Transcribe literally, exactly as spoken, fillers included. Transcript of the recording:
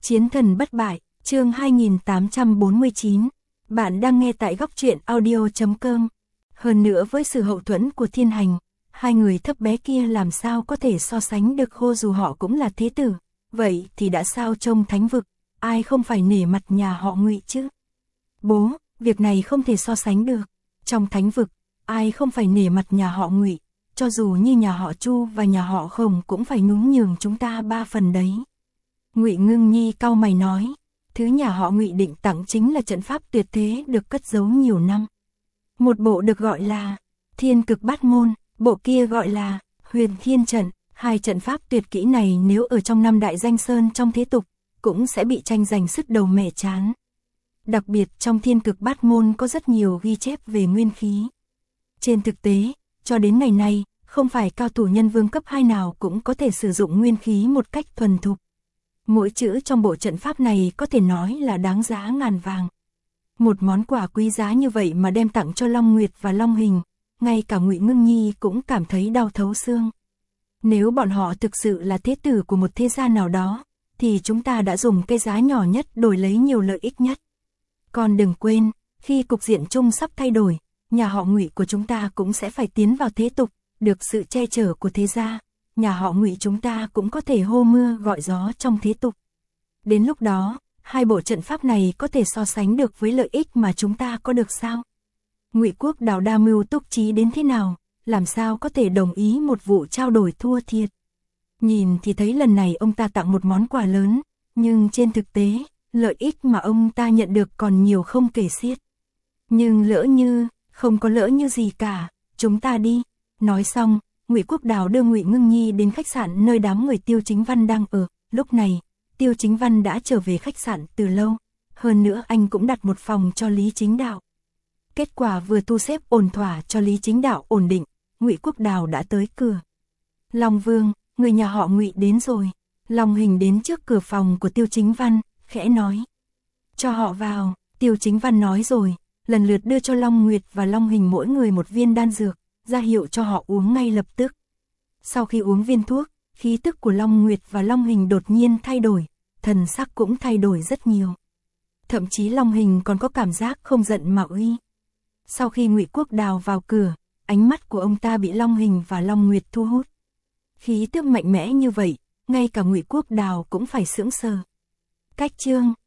Chiến thần bất bại, chương hai nghìn tám trăm bốn mươi chín. Bạn đang nghe tại góc truyện audio chấm com. Hơn nữa với sự hậu thuẫn của thiên hành, hai người thấp bé kia làm sao có thể so sánh được khô dù họ cũng là thế tử. Vậy thì đã sao trong thánh vực, ai không phải nể mặt nhà họ Ngụy chứ? Bố, việc này không thể so sánh được. Trong thánh vực, ai không phải nể mặt nhà họ Ngụy, cho dù như nhà họ Chu và nhà họ Khổng cũng phải nhún nhường chúng ta ba phần đấy. Ngụy Ngưng Nhi cau mày nói, thứ nhà họ Ngụy định tặng chính là trận pháp tuyệt thế được cất giấu nhiều năm. Một bộ được gọi là Thiên Cực Bát Môn, bộ kia gọi là Huyền Thiên Trận. Hai trận pháp tuyệt kỹ này nếu ở trong năm đại danh sơn trong thế tục, cũng sẽ bị tranh giành sứt đầu mẻ chán. Đặc biệt trong Thiên Cực Bát Môn có rất nhiều ghi chép về nguyên khí. Trên thực tế, cho đến ngày nay, không phải cao thủ nhân vương cấp hai nào cũng có thể sử dụng nguyên khí một cách thuần thục. Mỗi chữ trong bộ trận pháp này có thể nói là đáng giá ngàn vàng. Một món quà quý giá như vậy mà đem tặng cho Long Nguyệt và Long Hình, ngay cả Ngụy Ngưng Nhi cũng cảm thấy đau thấu xương. Nếu bọn họ thực sự là thế tử của một thế gia nào đó, thì chúng ta đã dùng cái giá nhỏ nhất đổi lấy nhiều lợi ích nhất. Còn đừng quên, khi cục diện chung sắp thay đổi, nhà họ Ngụy của chúng ta cũng sẽ phải tiến vào thế tục, được sự che chở của thế gia. Nhà họ Ngụy chúng ta cũng có thể hô mưa gọi gió trong thế tục. Đến lúc đó, hai bộ trận pháp này có thể so sánh được với lợi ích mà chúng ta có được sao? Ngụy Quốc Đào đa mưu túc trí đến thế nào, làm sao có thể đồng ý một vụ trao đổi thua thiệt? Nhìn thì thấy lần này ông ta tặng một món quà lớn, nhưng trên thực tế, lợi ích mà ông ta nhận được còn nhiều không kể xiết. Nhưng lỡ như, không có lỡ như gì cả, chúng ta đi. Nói xong, Ngụy Quốc Đào đưa Ngụy Ngưng Nhi đến khách sạn nơi đám người Tiêu Chính Văn đang ở. Lúc này, Tiêu Chính Văn đã trở về khách sạn từ lâu. Hơn nữa anh cũng đặt một phòng cho Lý Chính Đạo. Kết quả vừa thu xếp ổn thỏa cho Lý Chính Đạo ổn định, Ngụy Quốc Đào đã tới cửa. Long Vương, người nhà họ Ngụy đến rồi. Long Hình đến trước cửa phòng của Tiêu Chính Văn, khẽ nói. Cho họ vào, Tiêu Chính Văn nói rồi, lần lượt đưa cho Long Nguyệt và Long Hình mỗi người một viên đan dược, ra hiệu cho họ uống ngay lập tức. Sau khi uống viên thuốc, khí tức của Long Nguyệt và Long Hình đột nhiên thay đổi, thần sắc cũng thay đổi rất nhiều. Thậm chí Long Hình còn có cảm giác không giận mà uy. Sau khi Ngụy Quốc Đào vào cửa, ánh mắt của ông ta bị Long Hình và Long Nguyệt thu hút. Khí tức mạnh mẽ như vậy, ngay cả Ngụy Quốc Đào cũng phải sững sờ. Cách chương